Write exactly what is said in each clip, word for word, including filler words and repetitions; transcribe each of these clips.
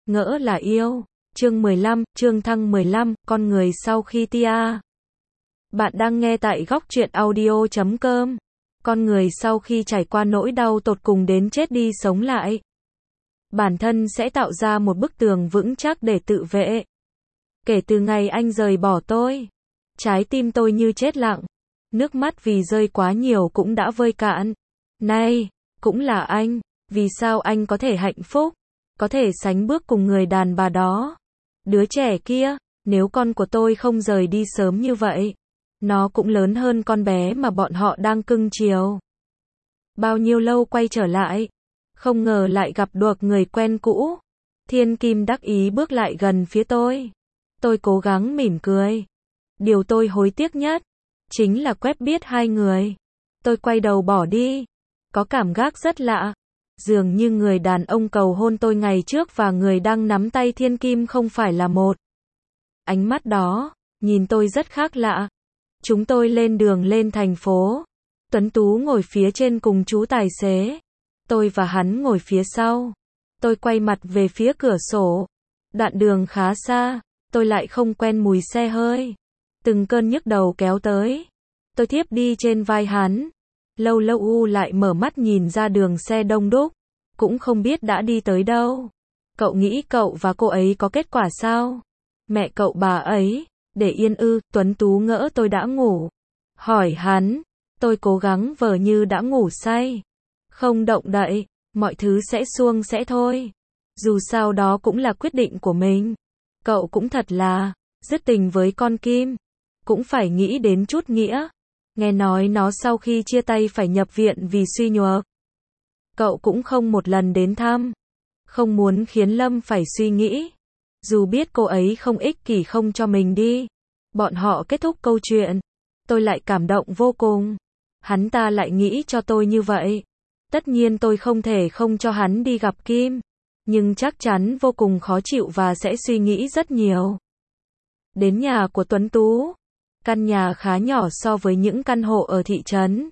Ngỡ là yêu. Chương mười lăm, chương thăng mười lăm, con người sau khi tia. Bạn đang nghe tại góc truyện audio chấm com. Con người sau khi trải qua nỗi đau tột cùng đến chết đi sống lại, bản thân sẽ tạo ra một bức tường vững chắc để tự vệ. Kể từ ngày anh rời bỏ tôi, trái tim tôi như chết lặng. Nước mắt vì rơi quá nhiều cũng đã vơi cạn. Này, cũng là anh, vì sao anh có thể hạnh phúc, có thể sánh bước cùng người đàn bà đó? Đứa trẻ kia, nếu con của tôi không rời đi sớm như vậy, nó cũng lớn hơn con bé mà bọn họ đang cưng chiều. Bao nhiêu lâu quay trở lại, không ngờ lại gặp được người quen cũ. Thiên Kim đắc ý bước lại gần phía tôi. Tôi cố gắng mỉm cười. Điều tôi hối tiếc nhất chính là quen biết hai người. Tôi quay đầu bỏ đi. Có cảm giác rất lạ. Dường như người đàn ông cầu hôn tôi ngày trước và người đang nắm tay Thiên Kim không phải là một. Ánh mắt đó, nhìn tôi rất khác lạ. Chúng tôi lên đường lên thành phố. Tuấn Tú ngồi phía trên cùng chú tài xế. Tôi và hắn ngồi phía sau. Tôi quay mặt về phía cửa sổ. Đoạn đường khá xa, tôi lại không quen mùi xe hơi. Từng cơn nhức đầu kéo tới. Tôi thiếp đi trên vai hắn. Lâu lâu u lại mở mắt nhìn ra đường xe đông đúc. Cũng không biết đã đi tới đâu. Cậu nghĩ cậu và cô ấy có kết quả sao? Mẹ cậu bà ấy, để yên ư? Tuấn Tú ngỡ tôi đã ngủ. Hỏi hắn, tôi cố gắng vờ như đã ngủ say. Không động đậy, mọi thứ sẽ suông sẽ thôi. Dù sao đó cũng là quyết định của mình. Cậu cũng thật là, dứt tình với con Kim. Cũng phải nghĩ đến chút nghĩa. Nghe nói nó sau khi chia tay phải nhập viện vì suy nhược. Cậu cũng không một lần đến thăm. Không muốn khiến Lâm phải suy nghĩ. Dù biết cô ấy không ích kỷ không cho mình đi. Bọn họ kết thúc câu chuyện. Tôi lại cảm động vô cùng. Hắn ta lại nghĩ cho tôi như vậy. Tất nhiên tôi không thể không cho hắn đi gặp Kim. Nhưng chắc chắn vô cùng khó chịu và sẽ suy nghĩ rất nhiều. Đến nhà của Tuấn Tú. Căn nhà khá nhỏ so với những căn hộ ở thị trấn.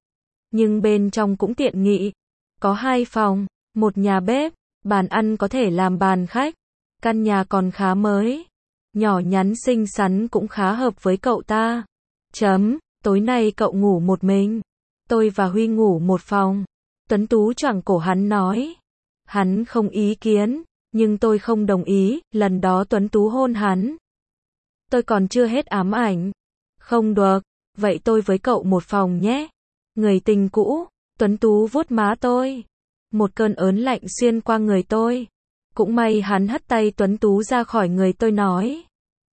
Nhưng bên trong cũng tiện nghị. Có hai phòng, một nhà bếp, bàn ăn có thể làm bàn khách. Căn nhà còn khá mới. Nhỏ nhắn xinh xắn cũng khá hợp với cậu ta. Chấm, tối nay cậu ngủ một mình. Tôi và Huy ngủ một phòng. Tuấn Tú choàng cổ hắn nói. Hắn không ý kiến, nhưng tôi không đồng ý. Lần đó Tuấn Tú hôn hắn. Tôi còn chưa hết ám ảnh. Không được, vậy tôi với cậu một phòng nhé. Người tình cũ. Tuấn Tú vuốt má tôi. Một cơn ớn lạnh xuyên qua người tôi. Cũng may hắn hất tay Tuấn Tú ra khỏi người tôi nói.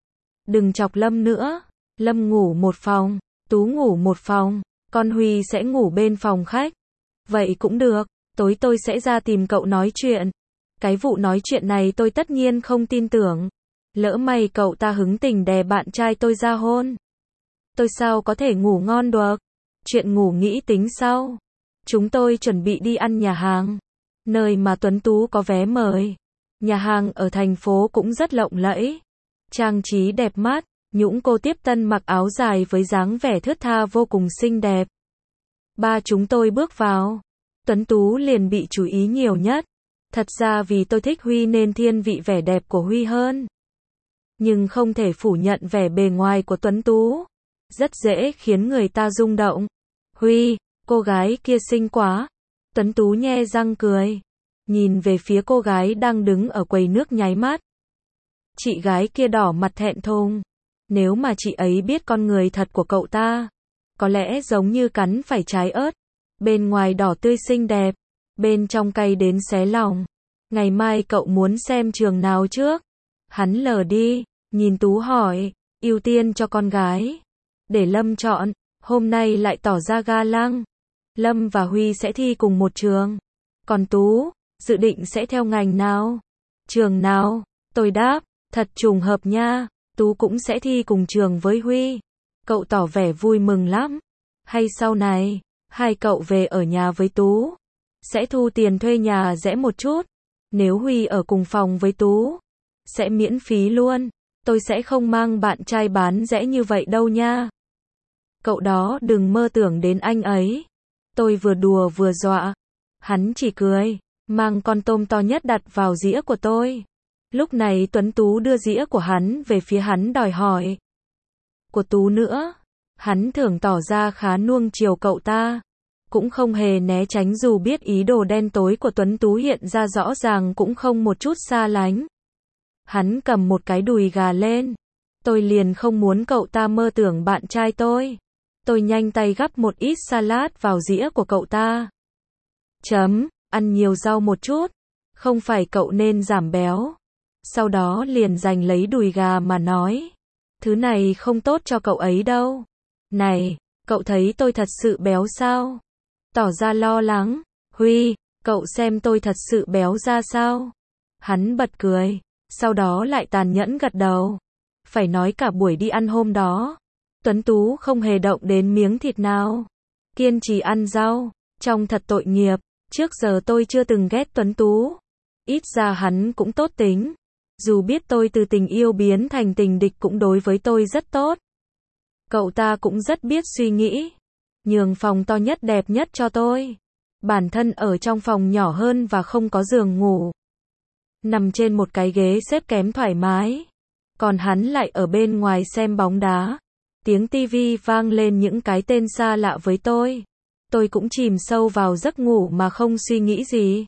Đừng chọc Lâm nữa. Lâm ngủ một phòng, Tú ngủ một phòng, con Huy sẽ ngủ bên phòng khách. Vậy cũng được, tối tôi sẽ ra tìm cậu nói chuyện. Cái vụ nói chuyện này tôi tất nhiên không tin tưởng. Lỡ may cậu ta hứng tình đè bạn trai tôi ra hôn. Tôi sao có thể ngủ ngon được. Chuyện ngủ nghĩ tính sau. Chúng tôi chuẩn bị đi ăn nhà hàng. Nơi mà Tuấn Tú có vé mời. Nhà hàng ở thành phố cũng rất lộng lẫy. Trang trí đẹp mắt. Nhũng cô tiếp tân mặc áo dài với dáng vẻ thướt tha vô cùng xinh đẹp. Ba chúng tôi bước vào. Tuấn Tú liền bị chú ý nhiều nhất. Thật ra vì tôi thích Huy nên thiên vị vẻ đẹp của Huy hơn. Nhưng không thể phủ nhận vẻ bề ngoài của Tuấn Tú. Rất dễ khiến người ta rung động. Huy, cô gái kia xinh quá. Tuấn Tú nhe răng cười. Nhìn về phía cô gái đang đứng ở quầy nước nháy mắt. Chị gái kia đỏ mặt thẹn thùng. Nếu mà chị ấy biết con người thật của cậu ta, có lẽ giống như cắn phải trái ớt. Bên ngoài đỏ tươi xinh đẹp, bên trong cay đến xé lòng. Ngày mai cậu muốn xem trường nào trước? Hắn lờ đi, nhìn Tú hỏi, ưu tiên cho con gái. Để Lâm chọn, hôm nay lại tỏ ra ga lăng. Lâm và Huy sẽ thi cùng một trường. Còn Tú, dự định sẽ theo ngành nào? Trường nào? Tôi đáp, thật trùng hợp nha. Tú cũng sẽ thi cùng trường với Huy. Cậu tỏ vẻ vui mừng lắm. Hay sau này, hai cậu về ở nhà với Tú. Sẽ thu tiền thuê nhà rẻ một chút. Nếu Huy ở cùng phòng với Tú, sẽ miễn phí luôn. Tôi sẽ không mang bạn trai bán rẻ như vậy đâu nha. Cậu đó đừng mơ tưởng đến anh ấy. Tôi vừa đùa vừa dọa. Hắn chỉ cười, mang con tôm to nhất đặt vào dĩa của tôi. Lúc này Tuấn Tú đưa dĩa của hắn về phía hắn đòi hỏi. Của Tú nữa. Hắn thường tỏ ra khá nuông chiều cậu ta. Cũng không hề né tránh dù biết ý đồ đen tối của Tuấn Tú hiện ra rõ ràng cũng không một chút xa lánh. Hắn cầm một cái đùi gà lên. Tôi liền không muốn cậu ta mơ tưởng bạn trai tôi. Tôi nhanh tay gắp một ít salad vào dĩa của cậu ta. Chấm, ăn nhiều rau một chút. Không phải cậu nên giảm béo. Sau đó liền giành lấy đùi gà mà nói. Thứ này không tốt cho cậu ấy đâu. Này, cậu thấy tôi thật sự béo sao? Tỏ ra lo lắng. Huy, cậu xem tôi thật sự béo ra sao? Hắn bật cười. Sau đó lại tàn nhẫn gật đầu. Phải nói cả buổi đi ăn hôm đó, Tuấn Tú không hề động đến miếng thịt nào. Kiên trì ăn rau. Trông thật tội nghiệp. Trước giờ tôi chưa từng ghét Tuấn Tú. Ít ra hắn cũng tốt tính. Dù biết tôi từ tình yêu biến thành tình địch cũng đối với tôi rất tốt. Cậu ta cũng rất biết suy nghĩ. Nhường phòng to nhất đẹp nhất cho tôi. Bản thân ở trong phòng nhỏ hơn và không có giường ngủ. Nằm trên một cái ghế xếp kém thoải mái. Còn hắn lại ở bên ngoài xem bóng đá. Tiếng tivi vang lên những cái tên xa lạ với tôi. Tôi cũng chìm sâu vào giấc ngủ mà không suy nghĩ gì.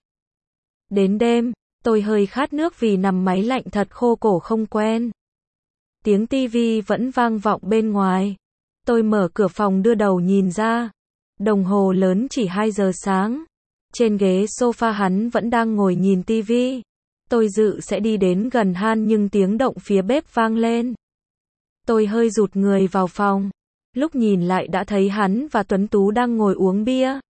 Đến đêm, tôi hơi khát nước vì nằm máy lạnh thật khô cổ không quen. Tiếng tivi vẫn vang vọng bên ngoài. Tôi mở cửa phòng đưa đầu nhìn ra. Đồng hồ lớn chỉ hai giờ sáng. Trên ghế sofa hắn vẫn đang ngồi nhìn tivi. Tôi dự sẽ đi đến gần han nhưng tiếng động phía bếp vang lên. Tôi hơi rụt người vào phòng. Lúc nhìn lại đã thấy hắn và Tuấn Tú đang ngồi uống bia.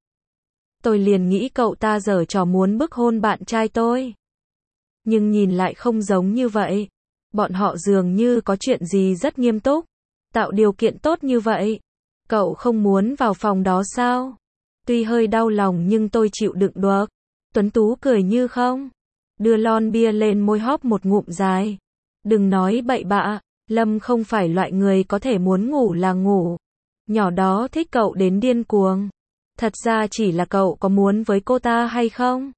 Tôi liền nghĩ cậu ta giở trò muốn bức hôn bạn trai tôi. Nhưng nhìn lại không giống như vậy. Bọn họ dường như có chuyện gì rất nghiêm túc. Tạo điều kiện tốt như vậy. Cậu không muốn vào phòng đó sao? Tuy hơi đau lòng nhưng tôi chịu đựng được. Tuấn Tú cười như không. Đưa lon bia lên môi hóp một ngụm dài. Đừng nói bậy bạ. Lâm không phải loại người có thể muốn ngủ là ngủ. Nhỏ đó thích cậu đến điên cuồng. Thật ra chỉ là cậu có muốn với cô ta hay không?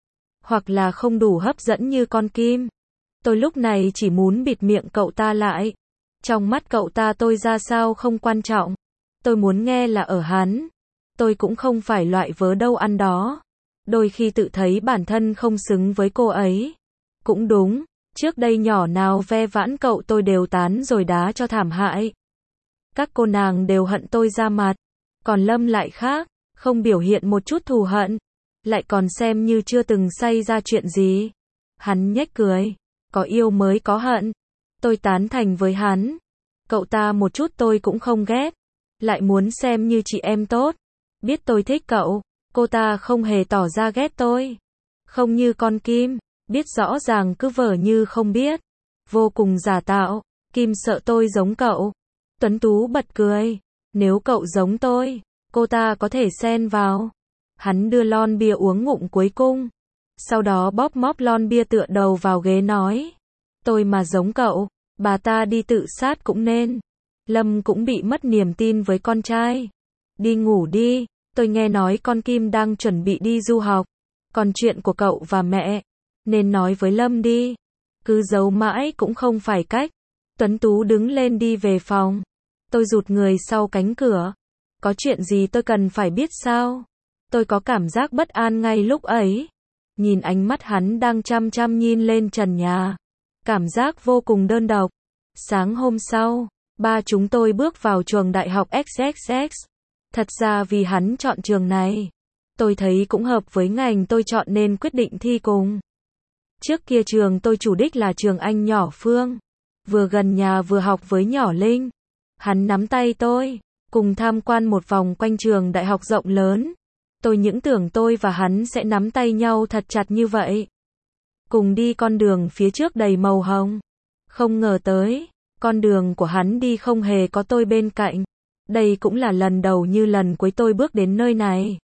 Hoặc là không đủ hấp dẫn như con Kim. Tôi lúc này chỉ muốn bịt miệng cậu ta lại. Trong mắt cậu ta tôi ra sao không quan trọng. Tôi muốn nghe là ở hắn. Tôi cũng không phải loại vớ đâu ăn đó. Đôi khi tự thấy bản thân không xứng với cô ấy. Cũng đúng, trước đây nhỏ nào ve vãn cậu tôi đều tán rồi đá cho thảm hại. Các cô nàng đều hận tôi ra mặt. Còn Lâm lại khác, không biểu hiện một chút thù hận. Lại còn xem như chưa từng xảy ra chuyện gì. Hắn nhếch cười. Có yêu mới có hận. Tôi tán thành với hắn. Cậu ta một chút tôi cũng không ghét. Lại muốn xem như chị em tốt. Biết tôi thích cậu. Cô ta không hề tỏ ra ghét tôi. Không như con Kim. Biết rõ ràng cứ vờ như không biết. Vô cùng giả tạo. Kim sợ tôi giống cậu. Tuấn Tú bật cười. Nếu cậu giống tôi, cô ta có thể xen vào. Hắn đưa lon bia uống ngụm cuối cùng. Sau đó bóp móp lon bia tựa đầu vào ghế nói. Tôi mà giống cậu, bà ta đi tự sát cũng nên. Lâm cũng bị mất niềm tin với con trai. Đi ngủ đi, tôi nghe nói con Kim đang chuẩn bị đi du học. Còn chuyện của cậu và mẹ, nên nói với Lâm đi. Cứ giấu mãi cũng không phải cách. Tuấn Tú đứng lên đi về phòng. Tôi rụt người sau cánh cửa. Có chuyện gì tôi cần phải biết sao? Tôi có cảm giác bất an ngay lúc ấy. Nhìn ánh mắt hắn đang chăm chăm nhìn lên trần nhà. Cảm giác vô cùng đơn độc. Sáng hôm sau, ba chúng tôi bước vào trường đại học ích ích ích. Thật ra vì hắn chọn trường này, tôi thấy cũng hợp với ngành tôi chọn nên quyết định thi cùng. Trước kia trường tôi chủ đích là trường Anh nhỏ Phương. Vừa gần nhà vừa học với nhỏ Linh. Hắn nắm tay tôi, cùng tham quan một vòng quanh trường đại học rộng lớn. Tôi những tưởng tôi và hắn sẽ nắm tay nhau thật chặt như vậy. Cùng đi con đường phía trước đầy màu hồng. Không ngờ tới, con đường của hắn đi không hề có tôi bên cạnh. Đây cũng là lần đầu như lần cuối tôi bước đến nơi này.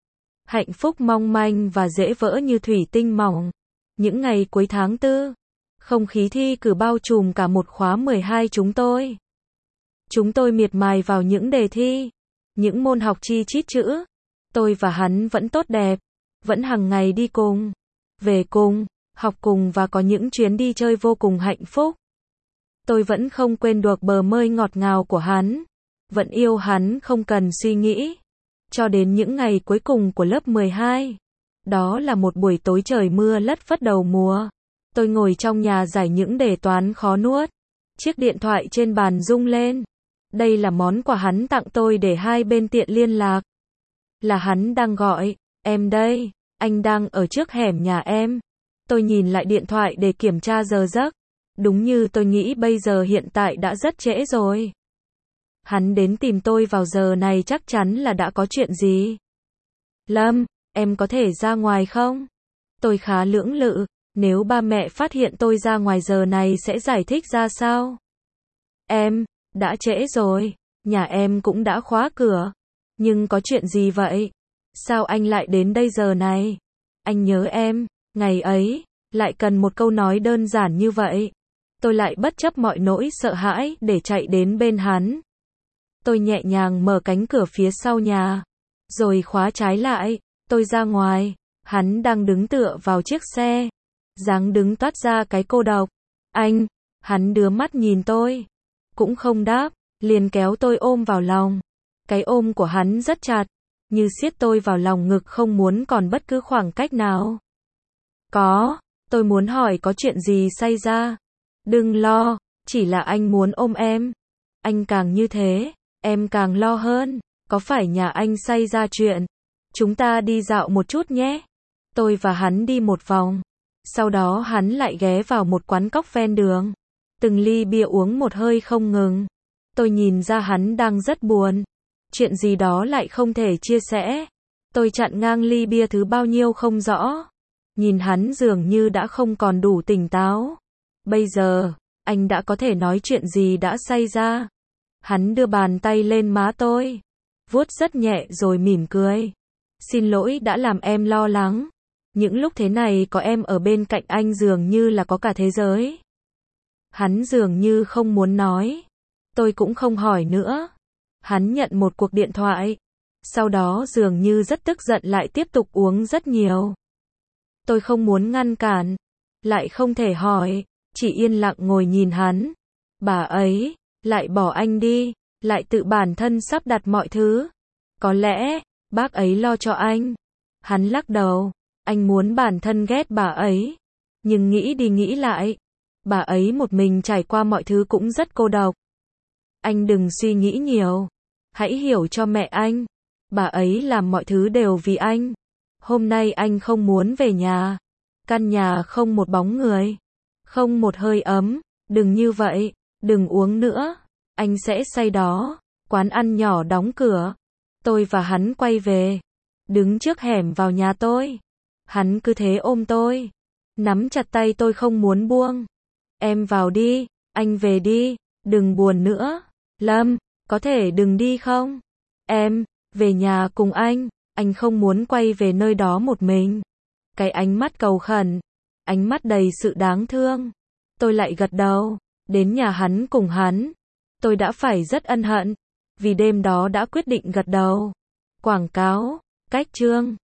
Hạnh phúc mong manh và dễ vỡ như thủy tinh mỏng. Những ngày cuối tháng tư, không khí thi cử bao trùm cả một khóa mười hai chúng tôi. Chúng tôi miệt mài vào những đề thi, những môn học chi chít chữ. Tôi và hắn vẫn tốt đẹp, vẫn hàng ngày đi cùng, về cùng, học cùng và có những chuyến đi chơi vô cùng hạnh phúc. Tôi vẫn không quên được bờ môi ngọt ngào của hắn, vẫn yêu hắn không cần suy nghĩ. Cho đến những ngày cuối cùng của lớp mười hai. Đó là một buổi tối trời mưa lất phất đầu mùa. Tôi ngồi trong nhà giải những đề toán khó nuốt. Chiếc điện thoại trên bàn rung lên. Đây là món quà hắn tặng tôi để hai bên tiện liên lạc. Là hắn đang gọi, em đây, anh đang ở trước hẻm nhà em. Tôi nhìn lại điện thoại để kiểm tra giờ giấc. Đúng như tôi nghĩ bây giờ hiện tại đã rất trễ rồi. Hắn đến tìm tôi vào giờ này chắc chắn là đã có chuyện gì. Lâm, em có thể ra ngoài không? Tôi khá lưỡng lự, nếu ba mẹ phát hiện tôi ra ngoài giờ này sẽ giải thích ra sao? Em, đã trễ rồi, nhà em cũng đã khóa cửa. Nhưng có chuyện gì vậy? Sao anh lại đến đây giờ này? Anh nhớ em, ngày ấy, lại cần một câu nói đơn giản như vậy. Tôi lại bất chấp mọi nỗi sợ hãi để chạy đến bên hắn. Tôi nhẹ nhàng mở cánh cửa phía sau nhà, rồi khóa trái lại. Tôi ra ngoài, hắn đang đứng tựa vào chiếc xe, dáng đứng toát ra cái cô độc. Anh, hắn đưa mắt nhìn tôi, cũng không đáp, liền kéo tôi ôm vào lòng. Cái ôm của hắn rất chặt, như siết tôi vào lòng ngực không muốn còn bất cứ khoảng cách nào. Có, tôi muốn hỏi có chuyện gì xảy ra. Đừng lo, chỉ là anh muốn ôm em. Anh càng như thế, em càng lo hơn. Có phải nhà anh xảy ra chuyện? Chúng ta đi dạo một chút nhé. Tôi và hắn đi một vòng. Sau đó hắn lại ghé vào một quán cóc ven đường. Từng ly bia uống một hơi không ngừng. Tôi nhìn ra hắn đang rất buồn. Chuyện gì đó lại không thể chia sẻ. Tôi chặn ngang ly bia thứ bao nhiêu không rõ. Nhìn hắn dường như đã không còn đủ tỉnh táo. Bây giờ, anh đã có thể nói chuyện gì đã xảy ra. Hắn đưa bàn tay lên má tôi, vuốt rất nhẹ rồi mỉm cười. Xin lỗi đã làm em lo lắng. Những lúc thế này có em ở bên cạnh anh dường như là có cả thế giới. Hắn dường như không muốn nói. Tôi cũng không hỏi nữa. Hắn nhận một cuộc điện thoại. Sau đó dường như rất tức giận lại tiếp tục uống rất nhiều. Tôi không muốn ngăn cản. Lại không thể hỏi. Chỉ yên lặng ngồi nhìn hắn. Bà ấy, lại bỏ anh đi. Lại tự bản thân sắp đặt mọi thứ. Có lẽ, bác ấy lo cho anh. Hắn lắc đầu. Anh muốn bản thân ghét bà ấy. Nhưng nghĩ đi nghĩ lại. Bà ấy một mình trải qua mọi thứ cũng rất cô độc. Anh đừng suy nghĩ nhiều. Hãy hiểu cho mẹ anh. Bà ấy làm mọi thứ đều vì anh. Hôm nay anh không muốn về nhà. Căn nhà không một bóng người. Không một hơi ấm. Đừng như vậy. Đừng uống nữa. Anh sẽ say đó. Quán ăn nhỏ đóng cửa. Tôi và hắn quay về. Đứng trước hẻm vào nhà tôi. Hắn cứ thế ôm tôi. Nắm chặt tay tôi không muốn buông. Em vào đi. Anh về đi. Đừng buồn nữa. Lâm, có thể đừng đi không? Em, về nhà cùng anh. Anh không muốn quay về nơi đó một mình. Cái ánh mắt cầu khẩn. Ánh mắt đầy sự đáng thương. Tôi lại gật đầu. Đến nhà hắn cùng hắn. Tôi đã phải rất ân hận. Vì đêm đó đã quyết định gật đầu. Quảng cáo, cách chương.